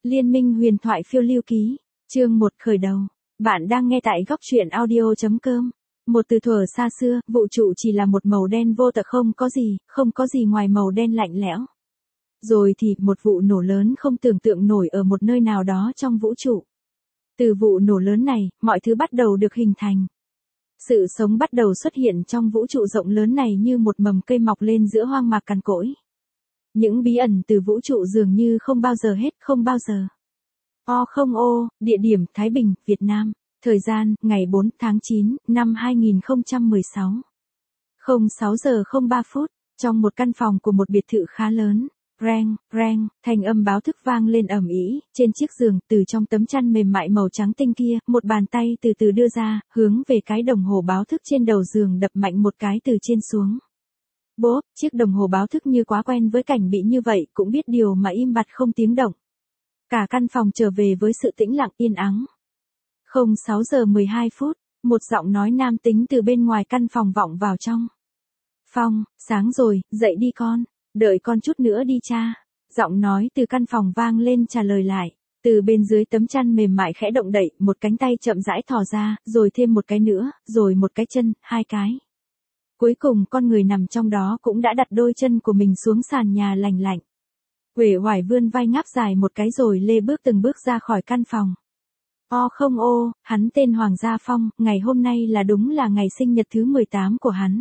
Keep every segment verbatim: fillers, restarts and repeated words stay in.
Liên minh huyền thoại phiêu lưu ký, chương một khởi đầu. Bạn đang nghe tại góc truyện audio chấm com. Một từ thuở xa xưa, vũ trụ chỉ là một màu đen vô tận, không có gì, không có gì ngoài màu đen lạnh lẽo. Rồi thì, một vụ nổ lớn không tưởng tượng nổi ở một nơi nào đó trong vũ trụ. Từ vụ nổ lớn này, mọi thứ bắt đầu được hình thành. Sự sống bắt đầu xuất hiện trong vũ trụ rộng lớn này như một mầm cây mọc lên giữa hoang mạc cằn cỗi. Những bí ẩn từ vũ trụ dường như không bao giờ hết, không bao giờ. O không ô, địa điểm Thái Bình, Việt Nam. Thời gian, ngày bốn tháng chín, năm hai nghìn không trăm mười sáu. không sáu giờ không ba phút, trong một căn phòng của một biệt thự khá lớn. Reng, reng, thanh âm báo thức vang lên ầm ĩ, trên chiếc giường, từ trong tấm chăn mềm mại màu trắng tinh kia, một bàn tay từ từ đưa ra, hướng về cái đồng hồ báo thức trên đầu giường đập mạnh một cái từ trên xuống. Bốp, chiếc đồng hồ báo thức như quá quen với cảnh bị như vậy, cũng biết điều mà im bặt không tiếng động. Cả căn phòng trở về với sự tĩnh lặng yên ắng. không sáu giờ mười hai phút, một giọng nói nam tính từ bên ngoài căn phòng vọng vào trong. Phong, sáng rồi, dậy đi con, đợi con chút nữa đi cha. Giọng nói từ căn phòng vang lên trả lời lại. Từ bên dưới tấm chăn mềm mại khẽ động đậy, một cánh tay chậm rãi thò ra, rồi thêm một cái nữa, rồi một cái chân, hai cái. Cuối cùng con người nằm trong đó cũng đã đặt đôi chân của mình xuống sàn nhà lành lạnh. Uể oải vươn vai ngáp dài một cái rồi lê bước từng bước ra khỏi căn phòng. O không ô, hắn tên Hoàng Gia Phong, ngày hôm nay là đúng là ngày sinh nhật thứ mười tám của hắn.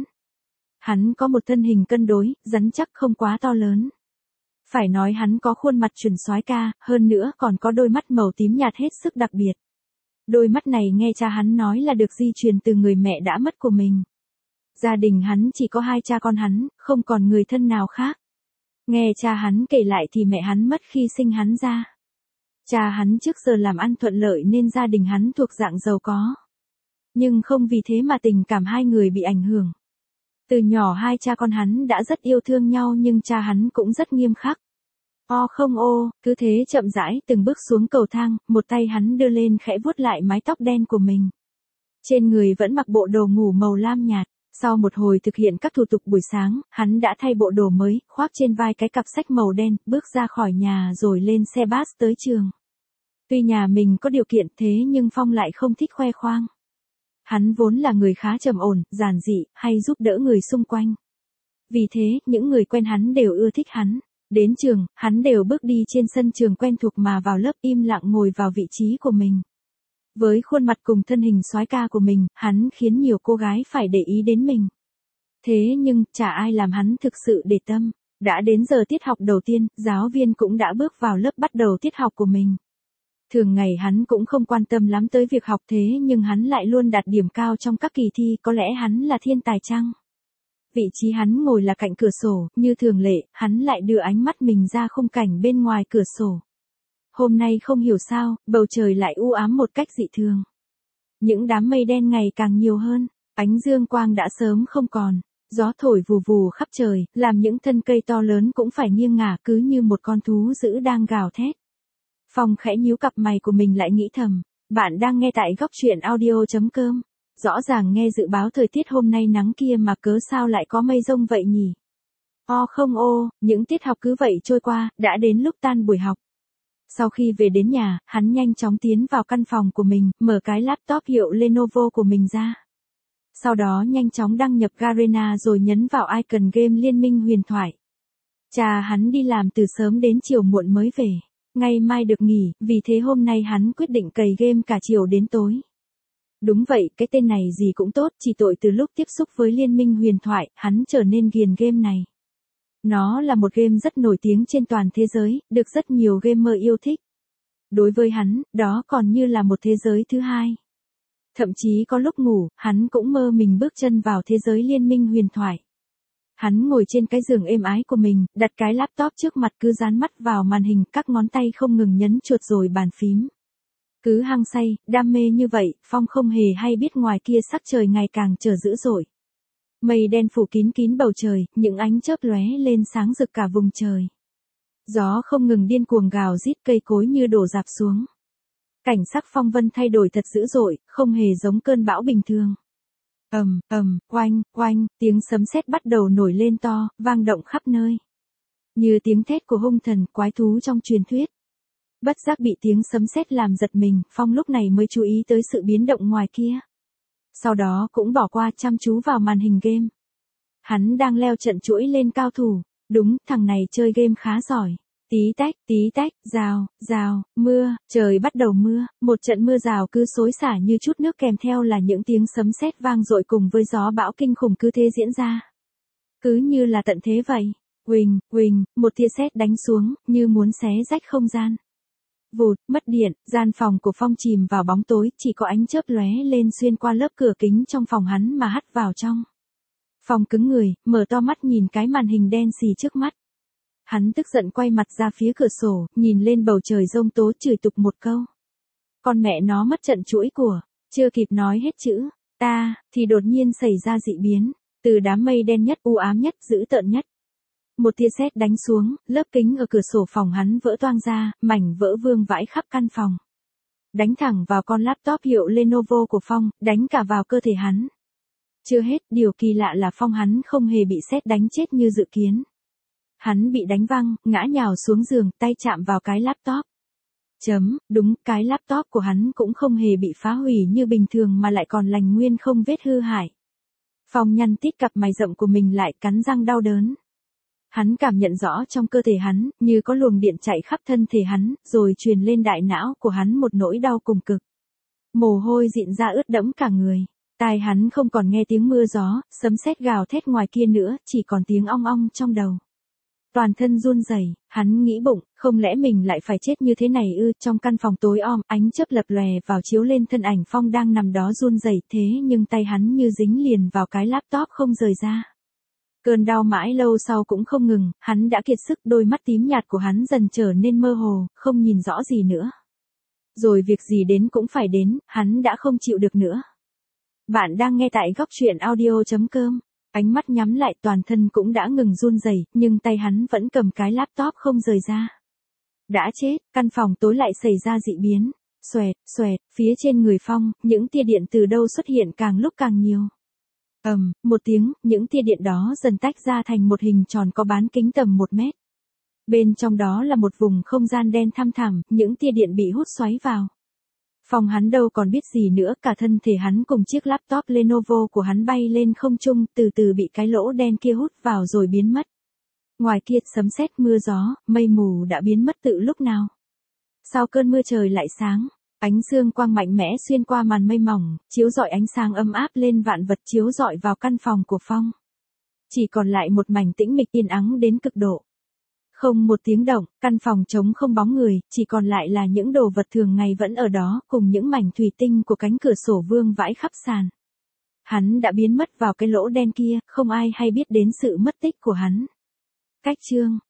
Hắn có một thân hình cân đối, rắn chắc không quá to lớn. Phải nói hắn có khuôn mặt chuẩn soái ca, hơn nữa còn có đôi mắt màu tím nhạt hết sức đặc biệt. Đôi mắt này nghe cha hắn nói là được di truyền từ người mẹ đã mất của mình. Gia đình hắn chỉ có hai cha con hắn, không còn người thân nào khác. Nghe cha hắn kể lại thì mẹ hắn mất khi sinh hắn ra. Cha hắn trước giờ làm ăn thuận lợi nên gia đình hắn thuộc dạng giàu có. Nhưng không vì thế mà tình cảm hai người bị ảnh hưởng. Từ nhỏ hai cha con hắn đã rất yêu thương nhau nhưng cha hắn cũng rất nghiêm khắc. O không ô, cứ thế chậm rãi từng bước xuống cầu thang, một tay hắn đưa lên khẽ vuốt lại mái tóc đen của mình. Trên người vẫn mặc bộ đồ ngủ màu lam nhạt. Sau một hồi thực hiện các thủ tục buổi sáng, hắn đã thay bộ đồ mới, khoác trên vai cái cặp sách màu đen, bước ra khỏi nhà rồi lên xe bus tới trường. Tuy nhà mình có điều kiện thế nhưng Phong lại không thích khoe khoang. Hắn vốn là người khá trầm ổn, giản dị, hay giúp đỡ người xung quanh. Vì thế, những người quen hắn đều ưa thích hắn. Đến trường, hắn đều bước đi trên sân trường quen thuộc mà vào lớp im lặng ngồi vào vị trí của mình. Với khuôn mặt cùng thân hình soái ca của mình, hắn khiến nhiều cô gái phải để ý đến mình. Thế nhưng, chả ai làm hắn thực sự để tâm. Đã đến giờ tiết học đầu tiên, giáo viên cũng đã bước vào lớp bắt đầu tiết học của mình. Thường ngày hắn cũng không quan tâm lắm tới việc học thế nhưng hắn lại luôn đạt điểm cao trong các kỳ thi, có lẽ hắn là thiên tài chăng? Vị trí hắn ngồi là cạnh cửa sổ, như thường lệ, hắn lại đưa ánh mắt mình ra khung cảnh bên ngoài cửa sổ. Hôm nay không hiểu sao, bầu trời lại u ám một cách dị thường. Những đám mây đen ngày càng nhiều hơn, ánh dương quang đã sớm không còn, gió thổi vù vù khắp trời, làm những thân cây to lớn cũng phải nghiêng ngả cứ như một con thú dữ đang gào thét. Phong khẽ nhíu cặp mày của mình lại nghĩ thầm, bạn đang nghe tại góc truyện audio chấm com. Rõ ràng nghe dự báo thời tiết hôm nay nắng kia mà cớ sao lại có mây rông vậy nhỉ? O không ô, những tiết học cứ vậy trôi qua, đã đến lúc tan buổi học. Sau khi về đến nhà, hắn nhanh chóng tiến vào căn phòng của mình, mở cái laptop hiệu Lenovo của mình ra. Sau đó nhanh chóng đăng nhập Garena rồi nhấn vào icon game Liên minh huyền thoại. Cha hắn đi làm từ sớm đến chiều muộn mới về. Ngày mai được nghỉ, vì thế hôm nay hắn quyết định cày game cả chiều đến tối. Đúng vậy, cái tên này gì cũng tốt, chỉ tội từ lúc tiếp xúc với Liên minh huyền thoại, hắn trở nên ghiền game này. Nó là một game rất nổi tiếng trên toàn thế giới, được rất nhiều gamer yêu thích. Đối với hắn, đó còn như là một thế giới thứ hai. Thậm chí có lúc ngủ, hắn cũng mơ mình bước chân vào thế giới Liên minh huyền thoại. Hắn ngồi trên cái giường êm ái của mình, đặt cái laptop trước mặt cứ dán mắt vào màn hình, các ngón tay không ngừng nhấn chuột rồi bàn phím. Cứ hăng say, đam mê như vậy, Phong không hề hay biết ngoài kia sắc trời ngày càng trở dữ dội. Mây đen phủ kín kín bầu trời, những ánh chớp lóe lên sáng rực cả vùng trời. Gió không ngừng điên cuồng gào rít, cây cối như đổ rạp xuống. Cảnh sắc phong vân thay đổi thật dữ dội, không hề giống cơn bão bình thường. Ầm, ầm, oanh, oanh, tiếng sấm sét bắt đầu nổi lên to, vang động khắp nơi. Như tiếng thét của hung thần, quái thú trong truyền thuyết. Bất giác bị tiếng sấm sét làm giật mình, Phong lúc này mới chú ý tới sự biến động ngoài kia. Sau đó cũng bỏ qua chăm chú vào màn hình game. Hắn đang leo trận chuỗi lên cao thủ, đúng, thằng này chơi game khá giỏi. Tí tách, tí tách, rào, rào, mưa, trời bắt đầu mưa, một trận mưa rào cứ xối xả như chút nước kèm theo là những tiếng sấm sét vang dội cùng với gió bão kinh khủng cứ thế diễn ra. Cứ như là tận thế vậy. Huỳnh, huỳnh, một tia sét đánh xuống, như muốn xé rách không gian. Vụt, mất điện, gian phòng của Phong chìm vào bóng tối, chỉ có ánh chớp lóe lên xuyên qua lớp cửa kính trong phòng hắn mà hắt vào trong. Phong cứng người, mở to mắt nhìn cái màn hình đen xì trước mắt. Hắn tức giận quay mặt ra phía cửa sổ, nhìn lên bầu trời giông tố chửi tục một câu. Con mẹ nó mất trận chuỗi của, chưa kịp nói hết chữ, ta, thì đột nhiên xảy ra dị biến, từ đám mây đen nhất u ám nhất dữ tợn nhất. Một tia sét đánh xuống, lớp kính ở cửa sổ phòng hắn vỡ toang ra, mảnh vỡ vương vãi khắp căn phòng. Đánh thẳng vào con laptop hiệu Lenovo của Phong, đánh cả vào cơ thể hắn. Chưa hết, điều kỳ lạ là Phong hắn không hề bị sét đánh chết như dự kiến. Hắn bị đánh văng, ngã nhào xuống giường, tay chạm vào cái laptop. Chấm, đúng, cái laptop của hắn cũng không hề bị phá hủy như bình thường mà lại còn lành nguyên không vết hư hại. Phong nhăn tít cặp mày rậm của mình lại, cắn răng đau đớn. Hắn cảm nhận rõ trong cơ thể hắn, như có luồng điện chạy khắp thân thể hắn, rồi truyền lên đại não của hắn một nỗi đau cùng cực. Mồ hôi dịn ra ướt đẫm cả người. Tai hắn không còn nghe tiếng mưa gió, sấm sét gào thét ngoài kia nữa, chỉ còn tiếng ong ong trong đầu. Toàn thân run rẩy, hắn nghĩ bụng, không lẽ mình lại phải chết như thế này ư? Trong căn phòng tối om, ánh chớp lập lòe vào chiếu lên thân ảnh Phong đang nằm đó run rẩy, thế nhưng tay hắn như dính liền vào cái laptop không rời ra. Cơn đau mãi lâu sau cũng không ngừng, hắn đã kiệt sức, đôi mắt tím nhạt của hắn dần trở nên mơ hồ, không nhìn rõ gì nữa. Rồi việc gì đến cũng phải đến, hắn đã không chịu được nữa. Bạn đang nghe tại góc truyện audio chấm com. Ánh mắt nhắm lại, toàn thân cũng đã ngừng run rẩy, nhưng tay hắn vẫn cầm cái laptop không rời ra. Đã chết, căn phòng tối lại xảy ra dị biến. Xoẹt, xoẹt, phía trên người Phong, những tia điện từ đâu xuất hiện càng lúc càng nhiều. Ầm, một tiếng, những tia điện đó dần tách ra thành một hình tròn có bán kính tầm một mét. Bên trong đó là một vùng không gian đen thăm thẳm, những tia điện bị hút xoáy vào. Phong hắn đâu còn biết gì nữa, cả thân thể hắn cùng chiếc laptop Lenovo của hắn bay lên không trung, từ từ bị cái lỗ đen kia hút vào rồi biến mất. Ngoài kia sấm sét mưa gió, mây mù đã biến mất từ lúc nào. Sau cơn mưa trời lại sáng, ánh dương quang mạnh mẽ xuyên qua màn mây mỏng, chiếu rọi ánh sáng ấm áp lên vạn vật, chiếu rọi vào căn phòng của Phong. Chỉ còn lại một mảnh tĩnh mịch yên ắng đến cực độ. Không một tiếng động, căn phòng trống không bóng người, chỉ còn lại là những đồ vật thường ngày vẫn ở đó, cùng những mảnh thủy tinh của cánh cửa sổ vương vãi khắp sàn. Hắn đã biến mất vào cái lỗ đen kia, không ai hay biết đến sự mất tích của hắn. Cách chương